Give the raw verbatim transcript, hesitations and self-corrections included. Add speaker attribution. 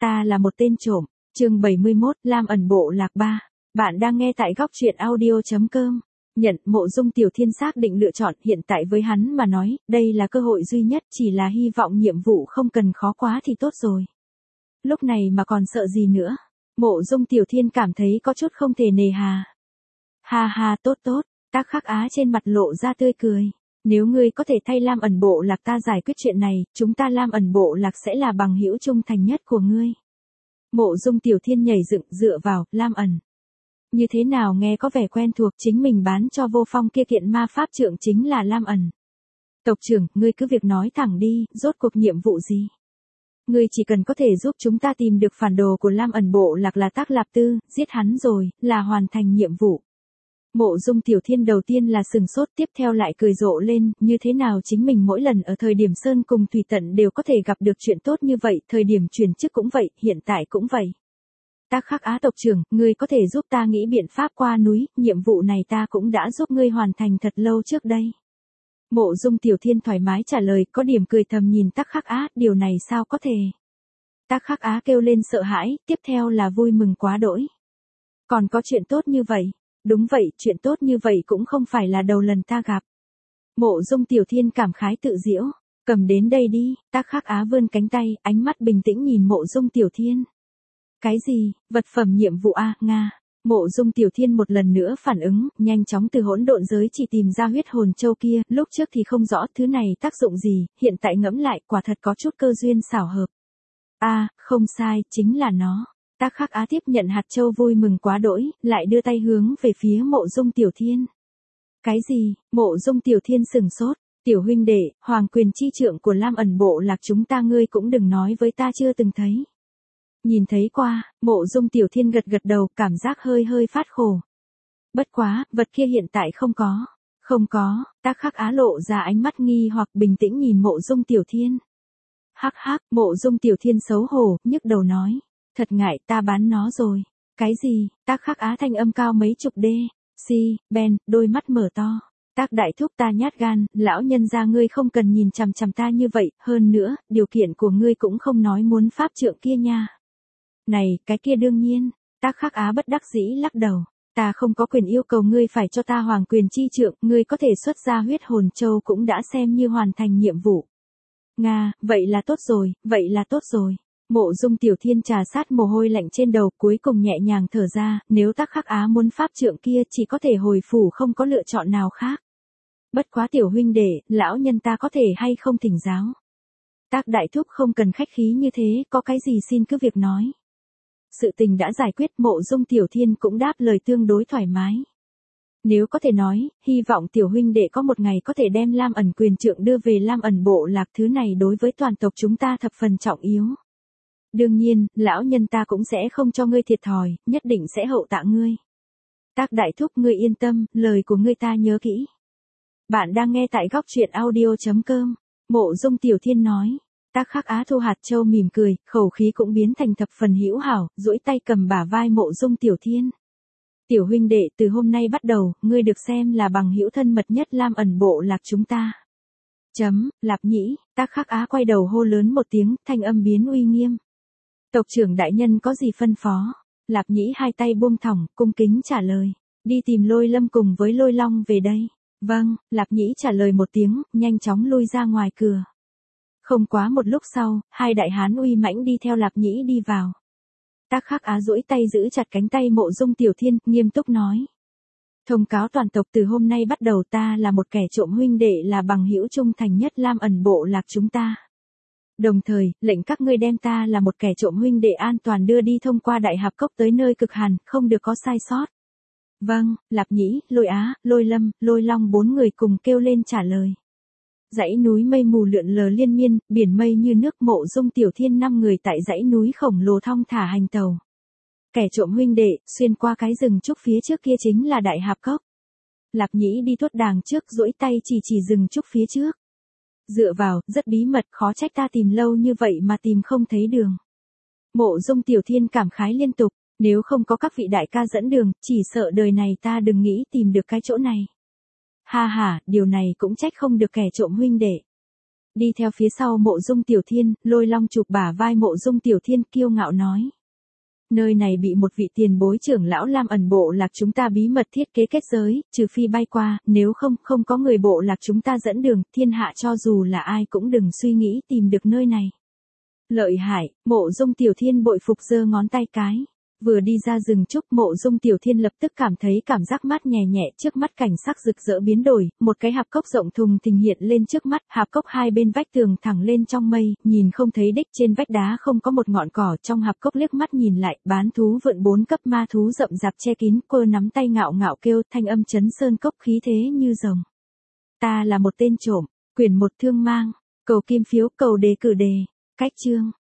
Speaker 1: Ta là một tên trộm. Chương bảy mươi mốt, Lam ẩn bộ lạc ba. Bạn đang nghe tại góc truyện audio chấm com. Nhận, Mộ Dung Tiểu Thiên xác định lựa chọn, hiện tại với hắn mà nói, đây là cơ hội duy nhất, chỉ là hy vọng nhiệm vụ không cần khó quá thì tốt rồi. Lúc này mà còn sợ gì nữa? Mộ Dung Tiểu Thiên cảm thấy có chút không thể nề hà. Ha ha, tốt tốt, Tác Khắc Á trên mặt lộ ra tươi cười. Nếu ngươi có thể thay Lam ẩn bộ lạc ta giải quyết chuyện này, chúng ta Lam ẩn bộ lạc sẽ là bằng hữu trung thành nhất của ngươi. Mộ Dung Tiểu Thiên nhảy dựng dựa vào, Lam ẩn. Như thế nào nghe có vẻ quen thuộc, chính mình bán cho Vô Phong kia kiện ma pháp trượng chính là Lam ẩn. Tộc trưởng, ngươi cứ việc nói thẳng đi, rốt cuộc nhiệm vụ gì? Ngươi chỉ cần có thể giúp chúng ta tìm được phản đồ của Lam ẩn bộ lạc là Tác Lạp Tư, giết hắn rồi, là hoàn thành nhiệm vụ. Mộ Dung Tiểu Thiên đầu tiên là sừng sốt, tiếp theo lại cười rộ lên, như thế nào chính mình mỗi lần ở thời điểm sơn cùng thủy tận đều có thể gặp được chuyện tốt như vậy, thời điểm chuyển chức cũng vậy, hiện tại cũng vậy. Tác Khắc Á tộc trưởng, ngươi có thể giúp ta nghĩ biện pháp qua núi, nhiệm vụ này ta cũng đã giúp ngươi hoàn thành thật lâu trước đây. Mộ Dung Tiểu Thiên thoải mái trả lời, có điểm cười thầm nhìn Tác Khắc Á, điều này sao có thể. Tác Khắc Á kêu lên sợ hãi, tiếp theo là vui mừng quá đỗi. Còn có chuyện tốt như vậy. Đúng vậy, chuyện tốt như vậy cũng không phải là đầu lần ta gặp. Mộ Dung Tiểu Thiên cảm khái tự giễu, cầm đến đây đi, Tác Khắc Á vươn cánh tay, ánh mắt bình tĩnh nhìn Mộ Dung Tiểu Thiên. Cái gì, vật phẩm nhiệm vụ a, Nga. Mộ Dung Tiểu Thiên một lần nữa phản ứng, nhanh chóng từ hỗn độn giới chỉ tìm ra huyết hồn châu kia, lúc trước thì không rõ thứ này tác dụng gì, hiện tại ngẫm lại quả thật có chút cơ duyên xảo hợp. A, không sai, chính là nó. Tác Khắc Á tiếp nhận hạt châu vui mừng quá đỗi, lại đưa tay hướng về phía Mộ Dung Tiểu Thiên. Cái gì? Mộ Dung Tiểu Thiên sừng sốt. Tiểu huynh đệ, hoàng quyền chi trượng của Lam ẩn bộ lạc chúng ta ngươi cũng đừng nói với ta chưa từng thấy. Nhìn thấy qua, Mộ Dung Tiểu Thiên gật gật đầu, cảm giác hơi hơi phát khổ. Bất quá, vật kia hiện tại không có. Không có, Tác Khắc Á lộ ra ánh mắt nghi hoặc bình tĩnh nhìn Mộ Dung Tiểu Thiên. Hắc hắc, Mộ Dung Tiểu Thiên xấu hổ, nhức đầu nói. Thật ngại, ta bán nó rồi. Cái gì? Tác Khắc Á thanh âm cao mấy chục đê. Si, Ben, đôi mắt mở to. Tác đại thúc ta nhát gan, lão nhân gia ngươi không cần nhìn chằm chằm ta như vậy, hơn nữa, điều kiện của ngươi cũng không nói muốn pháp trượng kia nha. Này, cái kia đương nhiên. Tác Khắc Á bất đắc dĩ lắc đầu. Ta không có quyền yêu cầu ngươi phải cho ta hoàng quyền chi trượng, ngươi có thể xuất ra huyết hồn châu cũng đã xem như hoàn thành nhiệm vụ. Nga, vậy là tốt rồi, vậy là tốt rồi. Mộ Dung Tiểu Thiên trà sát mồ hôi lạnh trên đầu, cuối cùng nhẹ nhàng thở ra, nếu Tác Khắc Á muốn pháp trượng kia chỉ có thể hồi phủ, không có lựa chọn nào khác. Bất quá tiểu huynh đệ, lão nhân ta có thể hay không thỉnh giáo. Tác đại thúc không cần khách khí như thế, có cái gì xin cứ việc nói. Sự tình đã giải quyết, Mộ Dung Tiểu Thiên cũng đáp lời tương đối thoải mái. Nếu có thể nói, hy vọng tiểu huynh đệ có một ngày có thể đem Lam ẩn quyền trượng đưa về Lam ẩn bộ lạc, thứ này đối với toàn tộc chúng ta thập phần trọng yếu. Đương nhiên, lão nhân ta cũng sẽ không cho ngươi thiệt thòi, nhất định sẽ hậu tạ ngươi. Tác đại thúc ngươi yên tâm, lời của ngươi ta nhớ kỹ. Bạn đang nghe tại góc truyện audio chấm com. Mộ Dung Tiểu Thiên nói. Tác Khắc Á thu hạt châu mỉm cười, khẩu khí cũng biến thành thập phần hữu hảo, duỗi tay cầm bả vai Mộ Dung Tiểu Thiên. Tiểu huynh đệ, từ hôm nay bắt đầu, ngươi được xem là bằng hữu thân mật nhất Lam ẩn bộ lạc chúng ta. Chấm, Lạp Nhĩ, Tác Khắc Á quay đầu hô lớn một tiếng, thanh âm biến uy nghiêm. Tộc trưởng đại nhân có gì phân phó? Lạp Nhĩ hai tay buông thõng, cung kính trả lời. Đi tìm Lôi Lâm cùng với Lôi Long về đây. Vâng, Lạp Nhĩ trả lời một tiếng, nhanh chóng lui ra ngoài cửa. Không quá một lúc sau, hai đại hán uy mãnh đi theo Lạp Nhĩ đi vào. Tác Khắc Á duỗi tay giữ chặt cánh tay Mộ Dung Tiểu Thiên, nghiêm túc nói. Thông cáo toàn tộc, từ hôm nay bắt đầu ta là một kẻ trộm huynh đệ, là bằng hữu trung thành nhất Lam ẩn bộ lạc chúng ta. Đồng thời, lệnh các ngươi đem ta là một kẻ trộm huynh đệ an toàn đưa đi thông qua Đại Hạp Cốc tới nơi cực hàn, không được có sai sót. Vâng, Lạp Nhĩ, Lôi Á, Lôi Lâm, Lôi Long bốn người cùng kêu lên trả lời. Dãy núi mây mù lượn lờ liên miên, biển mây như nước. Mộ Dung Tiểu Thiên năm người tại dãy núi khổng lồ thong thả hành tàu. Kẻ trộm huynh đệ, xuyên qua cái rừng trúc phía trước kia chính là Đại Hạp Cốc. Lạp Nhĩ đi tuốt đàng trước, duỗi tay chỉ chỉ rừng trúc phía trước. Dựa vào, rất bí mật, khó trách ta tìm lâu như vậy mà tìm không thấy đường. Mộ Dung Tiểu Thiên cảm khái liên tục, nếu không có các vị đại ca dẫn đường, chỉ sợ đời này ta đừng nghĩ tìm được cái chỗ này. Ha ha, điều này cũng trách không được kẻ trộm huynh đệ. Đi theo phía sau Mộ Dung Tiểu Thiên, Lôi Long chụp bả vai Mộ Dung Tiểu Thiên kiêu ngạo nói. Nơi này bị một vị tiền bối trưởng lão Lam ẩn bộ lạc chúng ta bí mật thiết kế kết giới, trừ phi bay qua, nếu không, không có người bộ lạc chúng ta dẫn đường, thiên hạ cho dù là ai cũng đừng suy nghĩ tìm được nơi này. Lợi hại, Mộ Dung Tiểu Thiên bội phục giơ ngón tay cái. Vừa đi ra rừng trúc, Mộ Dung Tiểu Thiên lập tức cảm thấy cảm giác mát nhẹ nhẹ, trước mắt cảnh sắc rực rỡ biến đổi, một cái hạp cốc rộng thùng thình hiện lên trước mắt, hạp cốc hai bên vách tường thẳng lên trong mây, nhìn không thấy đích, trên vách đá không có một ngọn cỏ, trong hạp cốc liếc mắt nhìn lại, bán thú vượn bốn cấp ma thú rậm rạp che kín, cô nắm tay ngạo ngạo kêu, thanh âm chấn sơn cốc khí thế như rồng. Ta là một tên trộm, quyển một thương mang, cầu kim phiếu, cầu đề cử đề, cách chương.